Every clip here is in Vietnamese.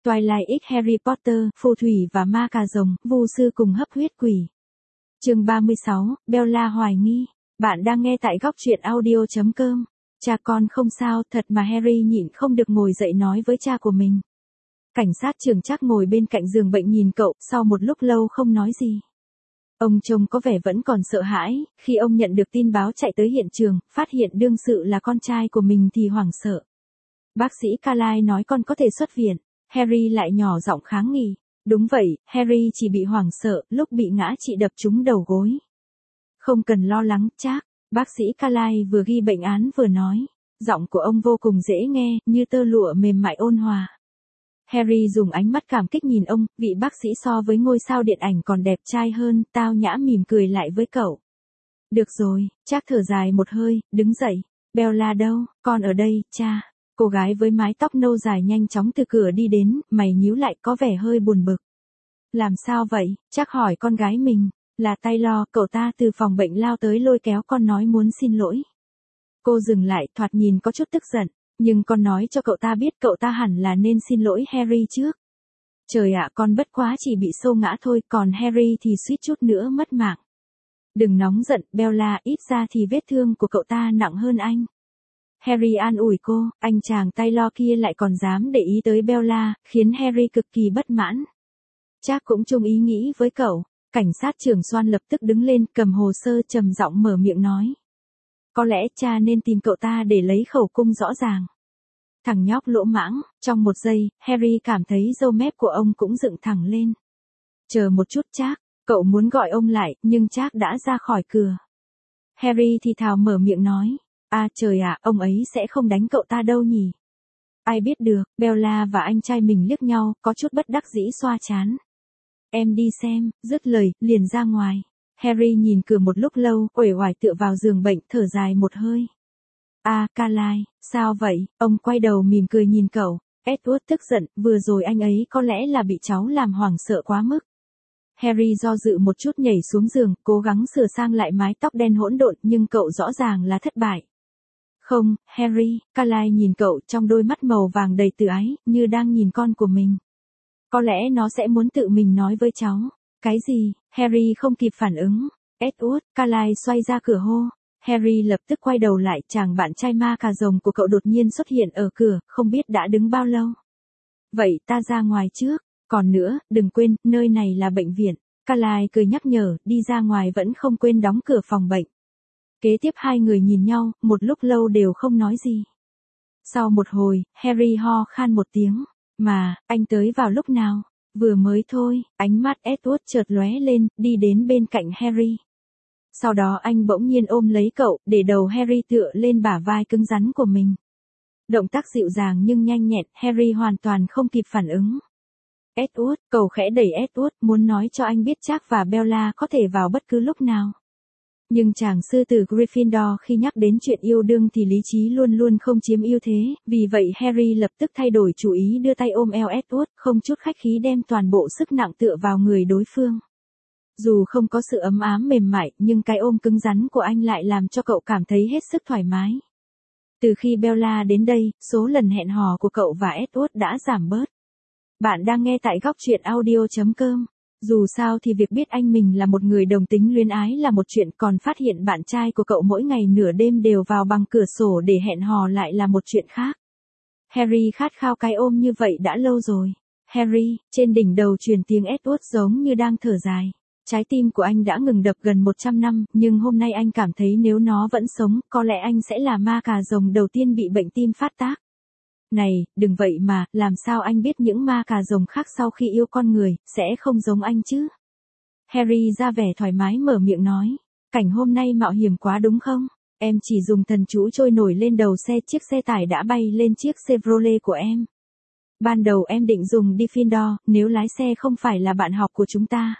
Twilight X Harry Potter, phù thủy và ma cà rồng, vu sư cùng hấp huyết quỷ. Chương 36, Bella hoài nghi. Bạn đang nghe tại góc truyện audio.com. Cha con không sao, thật mà Harry nhịn không được ngồi dậy nói với cha của mình. Cảnh sát trưởng Trác ngồi bên cạnh giường bệnh nhìn cậu, sau một lúc lâu không nói gì. Ông trông có vẻ vẫn còn sợ hãi, khi ông nhận được tin báo chạy tới hiện trường, phát hiện đương sự là con trai của mình thì hoảng sợ. Bác sĩ Carlisle nói con có thể xuất viện. Harry lại nhỏ giọng kháng nghị. Đúng vậy, Harry chỉ bị hoảng sợ, lúc bị ngã chị đập trúng đầu gối. Không cần lo lắng, Trác. Bác sĩ Carlisle vừa ghi bệnh án vừa nói. Giọng của ông vô cùng dễ nghe, như tơ lụa mềm mại ôn hòa. Harry dùng ánh mắt cảm kích nhìn ông, vị bác sĩ so với ngôi sao điện ảnh còn đẹp trai hơn, tao nhã mỉm cười lại với cậu. Được rồi, Trác thở dài một hơi, đứng dậy. Bella đâu, con ở đây, cha. Cô gái với mái tóc nâu dài nhanh chóng từ cửa đi đến, mày nhíu lại có vẻ hơi buồn bực. Làm sao vậy? Trác hỏi con gái mình. Là Taylor, cậu ta từ phòng bệnh lao tới lôi kéo con nói muốn xin lỗi. Cô dừng lại, thoạt nhìn có chút tức giận, nhưng con nói cho cậu ta biết cậu ta hẳn là nên xin lỗi Harry trước. Trời ạ, con bất quá chỉ bị xô ngã thôi, còn Harry thì suýt chút nữa mất mạng. Đừng nóng giận, Bella, ít ra thì vết thương của cậu ta nặng hơn anh. Harry an ủi cô, anh chàng Taylor kia lại còn dám để ý tới Bella, khiến Harry cực kỳ bất mãn. Trác cũng chung ý nghĩ với cậu. Cảnh sát trưởng Swan lập tức đứng lên, cầm hồ sơ trầm giọng mở miệng nói. Có lẽ cha nên tìm cậu ta để lấy khẩu cung rõ ràng. Thằng nhóc lỗ mãng, trong một giây, Harry cảm thấy râu mép của ông cũng dựng thẳng lên. Chờ một chút Trác, cậu muốn gọi ông lại, nhưng Trác đã ra khỏi cửa. Harry thì thào mở miệng nói. À trời ạ, ông ấy sẽ không đánh cậu ta đâu nhỉ? Ai biết được, Bella và anh trai mình liếc nhau, có chút bất đắc dĩ xoa trán. Em đi xem, dứt lời, liền ra ngoài. Harry nhìn cửa một lúc lâu, uể oải tựa vào giường bệnh, thở dài một hơi. À, Carlisle, sao vậy? Ông quay đầu mỉm cười nhìn cậu. Edward tức giận, vừa rồi anh ấy có lẽ là bị cháu làm hoảng sợ quá mức. Harry do dự một chút nhảy xuống giường, cố gắng sửa sang lại mái tóc đen hỗn độn, nhưng cậu rõ ràng là thất bại. Không, Harry, Carlisle nhìn cậu trong đôi mắt màu vàng đầy từ ái, như đang nhìn con của mình. Có lẽ nó sẽ muốn tự mình nói với cháu. Cái gì? Harry không kịp phản ứng. Edward, Carlisle xoay ra cửa hô. Harry lập tức quay đầu lại, chàng bạn trai ma cà rồng của cậu đột nhiên xuất hiện ở cửa, không biết đã đứng bao lâu. Vậy ta ra ngoài trước. Còn nữa, đừng quên, nơi này là bệnh viện. Carlisle cười nhắc nhở, đi ra ngoài vẫn không quên đóng cửa phòng bệnh. Kế tiếp hai người nhìn nhau, một lúc lâu đều không nói gì. Sau một hồi, Harry ho khan một tiếng. Mà, anh tới vào lúc nào? Vừa mới thôi, ánh mắt Edward chợt lóe lên, đi đến bên cạnh Harry. Sau đó anh bỗng nhiên ôm lấy cậu, để đầu Harry tựa lên bả vai cứng rắn của mình. Động tác dịu dàng nhưng nhanh nhẹn, Harry hoàn toàn không kịp phản ứng. Edward, cậu khẽ đẩy Edward, muốn nói cho anh biết Trác và Bella có thể vào bất cứ lúc nào. Nhưng chàng sư tử Gryffindor khi nhắc đến chuyện yêu đương thì lý trí luôn luôn không chiếm ưu thế, vì vậy Harry lập tức thay đổi chủ ý đưa tay ôm eo Edward, không chút khách khí đem toàn bộ sức nặng tựa vào người đối phương. Dù không có sự ấm áp mềm mại, nhưng cái ôm cứng rắn của anh lại làm cho cậu cảm thấy hết sức thoải mái. Từ khi Bella đến đây, số lần hẹn hò của cậu và Edward đã giảm bớt. Bạn đang nghe tại góc truyện audio.com. Dù sao thì việc biết anh mình là một người đồng tính luyến ái là một chuyện, còn phát hiện bạn trai của cậu mỗi ngày nửa đêm đều vào bằng cửa sổ để hẹn hò lại là một chuyện khác. Harry khát khao cái ôm như vậy đã lâu rồi. Harry, trên đỉnh đầu truyền tiếng Edward giống như đang thở dài. Trái tim của anh đã ngừng đập gần 100 năm, nhưng hôm nay anh cảm thấy nếu nó vẫn sống, có lẽ anh sẽ là ma cà rồng đầu tiên bị bệnh tim phát tác. Này, đừng vậy mà, làm sao anh biết những ma cà rồng khác sau khi yêu con người, sẽ không giống anh chứ? Harry ra vẻ thoải mái mở miệng nói. Cảnh hôm nay mạo hiểm quá đúng không? Em chỉ dùng thần chú trôi nổi lên đầu xe, chiếc xe tải đã bay lên chiếc Chevrolet của em. Ban đầu em định dùng Defender, nếu lái xe không phải là bạn học của chúng ta.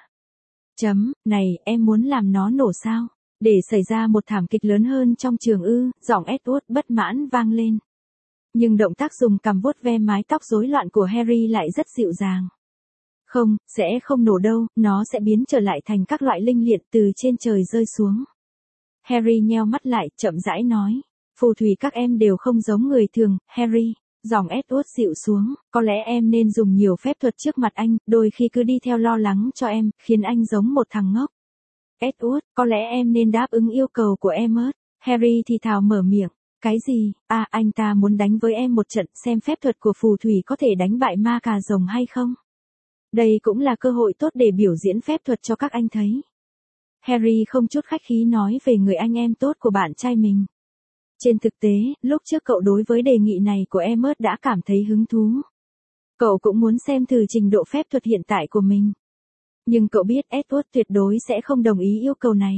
Này, em muốn làm nó nổ sao? Để xảy ra một thảm kịch lớn hơn trong trường ư? Giọng Edward bất mãn vang lên. Nhưng động tác dùng cằm vuốt ve mái tóc rối loạn của Harry lại rất dịu dàng. Không, sẽ không nổ đâu, nó sẽ biến trở lại thành các loại linh liệt từ trên trời rơi xuống. Harry nheo mắt lại, chậm rãi nói. Phù thủy các em đều không giống người thường, Harry. Giọng Edward dịu xuống, có lẽ em nên dùng nhiều phép thuật trước mặt anh, đôi khi cứ đi theo lo lắng cho em, khiến anh giống một thằng ngốc. Edward, có lẽ em nên đáp ứng yêu cầu của em ớt. Harry thì thào mở miệng. Cái gì? À, anh ta muốn đánh với em một trận xem phép thuật của phù thủy có thể đánh bại ma cà rồng hay không. Đây cũng là cơ hội tốt để biểu diễn phép thuật cho các anh thấy. Harry không chút khách khí nói về người anh em tốt của bạn trai mình. Trên thực tế, lúc trước cậu đối với đề nghị này của Emmet đã cảm thấy hứng thú. Cậu cũng muốn xem thử trình độ phép thuật hiện tại của mình. Nhưng cậu biết Edward tuyệt đối sẽ không đồng ý yêu cầu này.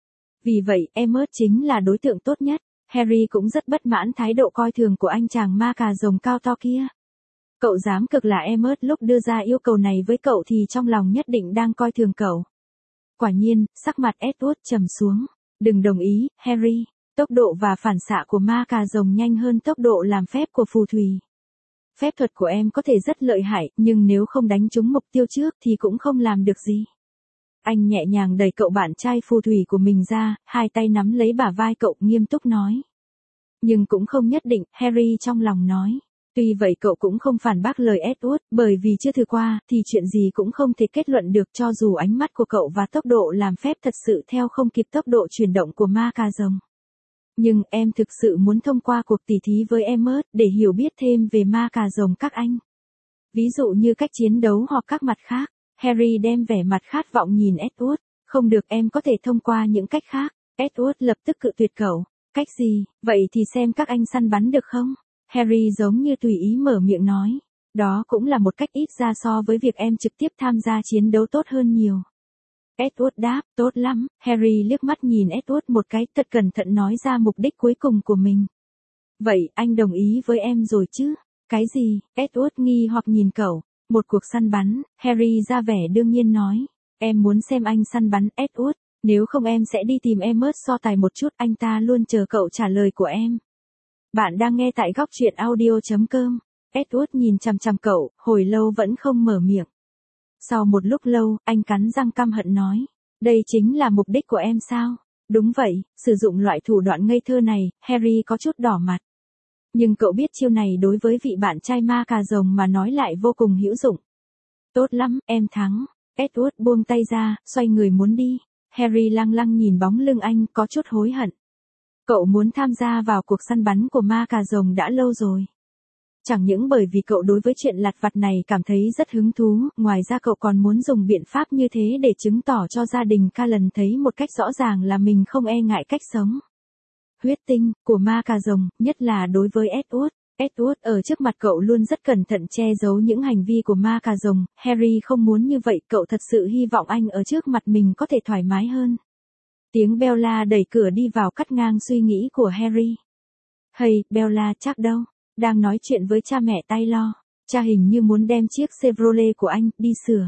Vì vậy, Emmet chính là đối tượng tốt nhất. Harry cũng rất bất mãn thái độ coi thường của anh chàng ma cà rồng cao to kia. Cậu dám cực là Emmet lúc đưa ra yêu cầu này với cậu thì trong lòng nhất định đang coi thường cậu. Quả nhiên, sắc mặt Edward trầm xuống. Đừng đồng ý, Harry. Tốc độ và phản xạ của ma cà rồng nhanh hơn tốc độ làm phép của phù thủy. Phép thuật của em có thể rất lợi hại, nhưng nếu không đánh trúng mục tiêu trước thì cũng không làm được gì. Anh nhẹ nhàng đẩy cậu bạn trai phù thủy của mình ra, hai tay nắm lấy bả vai cậu nghiêm túc nói. Nhưng cũng không nhất định, Harry trong lòng nói. Tuy vậy cậu cũng không phản bác lời Edward, bởi vì chưa thử qua, thì chuyện gì cũng không thể kết luận được cho dù ánh mắt của cậu và tốc độ làm phép thật sự theo không kịp tốc độ chuyển động của ma cà rồng. Nhưng em thực sự muốn thông qua cuộc tỉ thí với Emmet để hiểu biết thêm về ma cà rồng các anh. Ví dụ như cách chiến đấu hoặc các mặt khác. Harry đem vẻ mặt khát vọng nhìn Edward. Không được, em có thể thông qua những cách khác. Edward lập tức cự tuyệt cậu. Cách gì? Vậy thì xem các anh săn bắn được không? Harry giống như tùy ý mở miệng nói. Đó cũng là một cách ít ra so với việc em trực tiếp tham gia chiến đấu tốt hơn nhiều. Edward đáp, tốt lắm. Harry liếc mắt nhìn Edward một cái, thật cẩn thận nói ra mục đích cuối cùng của mình. Vậy, anh đồng ý với em rồi chứ? Cái gì? Edward nghi hoặc nhìn cậu. Một cuộc săn bắn, Harry ra vẻ đương nhiên nói. Em muốn xem anh săn bắn, Edward. Nếu không em sẽ đi tìm Emmet so tài một chút, anh ta luôn chờ cậu trả lời của em. Bạn đang nghe tại góc truyện audio.com. Edward nhìn chằm chằm cậu, hồi lâu vẫn không mở miệng. Sau một lúc lâu, anh cắn răng căm hận nói. Đây chính là mục đích của em sao? Đúng vậy, sử dụng loại thủ đoạn ngây thơ này, Harry có chút đỏ mặt. Nhưng cậu biết chiêu này đối với vị bạn trai ma cà rồng mà nói lại vô cùng hữu dụng. Tốt lắm, em thắng. Edward buông tay ra, xoay người muốn đi. Harry lăng lăng nhìn bóng lưng anh, có chút hối hận. Cậu muốn tham gia vào cuộc săn bắn của ma cà rồng đã lâu rồi. Chẳng những bởi vì cậu đối với chuyện lặt vặt này cảm thấy rất hứng thú, ngoài ra cậu còn muốn dùng biện pháp như thế để chứng tỏ cho gia đình Cullen thấy một cách rõ ràng là mình không e ngại cách sống. Huyết tinh của ma cà rồng, nhất là đối với Edward. Edward ở trước mặt cậu luôn rất cẩn thận che giấu những hành vi của ma cà rồng. Harry không muốn như vậy, cậu thật sự hy vọng anh ở trước mặt mình có thể thoải mái hơn. Tiếng Bella đẩy cửa đi vào cắt ngang suy nghĩ của Harry. Hey, Bella chắc đâu? Đang nói chuyện với cha mẹ Taylor. Cha hình như muốn đem chiếc Chevrolet của anh đi sửa.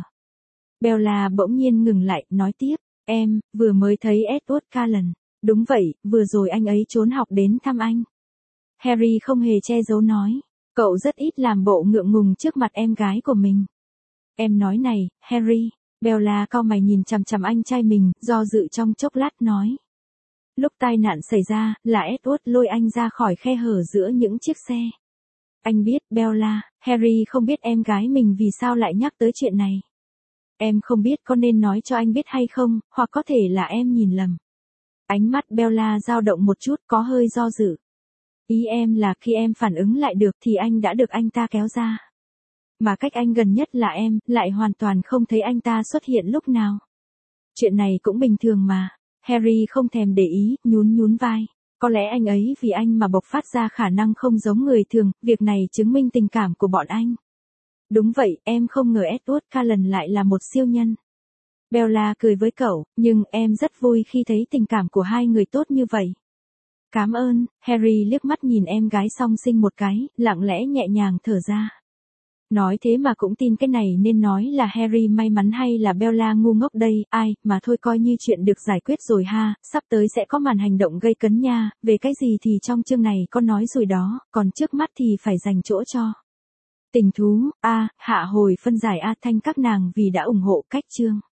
Bella bỗng nhiên ngừng lại, nói tiếp. Em, vừa mới thấy Edward Cullen. Đúng vậy, vừa rồi anh ấy trốn học đến thăm anh. Harry không hề che giấu nói. Cậu rất ít làm bộ ngượng ngùng trước mặt em gái của mình. Em nói này, Harry. Bella cau mày nhìn chằm chằm anh trai mình, do dự trong chốc lát nói. Lúc tai nạn xảy ra, là Edward lôi anh ra khỏi khe hở giữa những chiếc xe. Anh biết, Bella, Harry không biết em gái mình vì sao lại nhắc tới chuyện này. Em không biết có nên nói cho anh biết hay không, hoặc có thể là em nhìn lầm. Ánh mắt Bella dao động một chút, có hơi do dự. Ý em là khi em phản ứng lại được thì anh đã được anh ta kéo ra. Mà cách anh gần nhất là em, lại hoàn toàn không thấy anh ta xuất hiện lúc nào. Chuyện này cũng bình thường mà. Harry không thèm để ý, nhún vai. Có lẽ anh ấy vì anh mà bộc phát ra khả năng không giống người thường, việc này chứng minh tình cảm của bọn anh. Đúng vậy, em không ngờ Edward Cullen lại là một siêu nhân. Bella cười với cậu, nhưng em rất vui khi thấy tình cảm của hai người tốt như vậy. Cảm ơn. Harry liếc mắt nhìn em gái song sinh một cái, lặng lẽ nhẹ nhàng thở ra. Nói thế mà cũng tin cái này nên nói là Harry may mắn hay là Bella ngu ngốc đây, ai, mà thôi coi như chuyện được giải quyết rồi ha, sắp tới sẽ có màn hành động gây cấn nha, về cái gì thì trong chương này con nói rồi đó, còn trước mắt thì phải dành chỗ cho. Tình thú, hạ hồi phân giải thanh các nàng vì đã ủng hộ cách chương.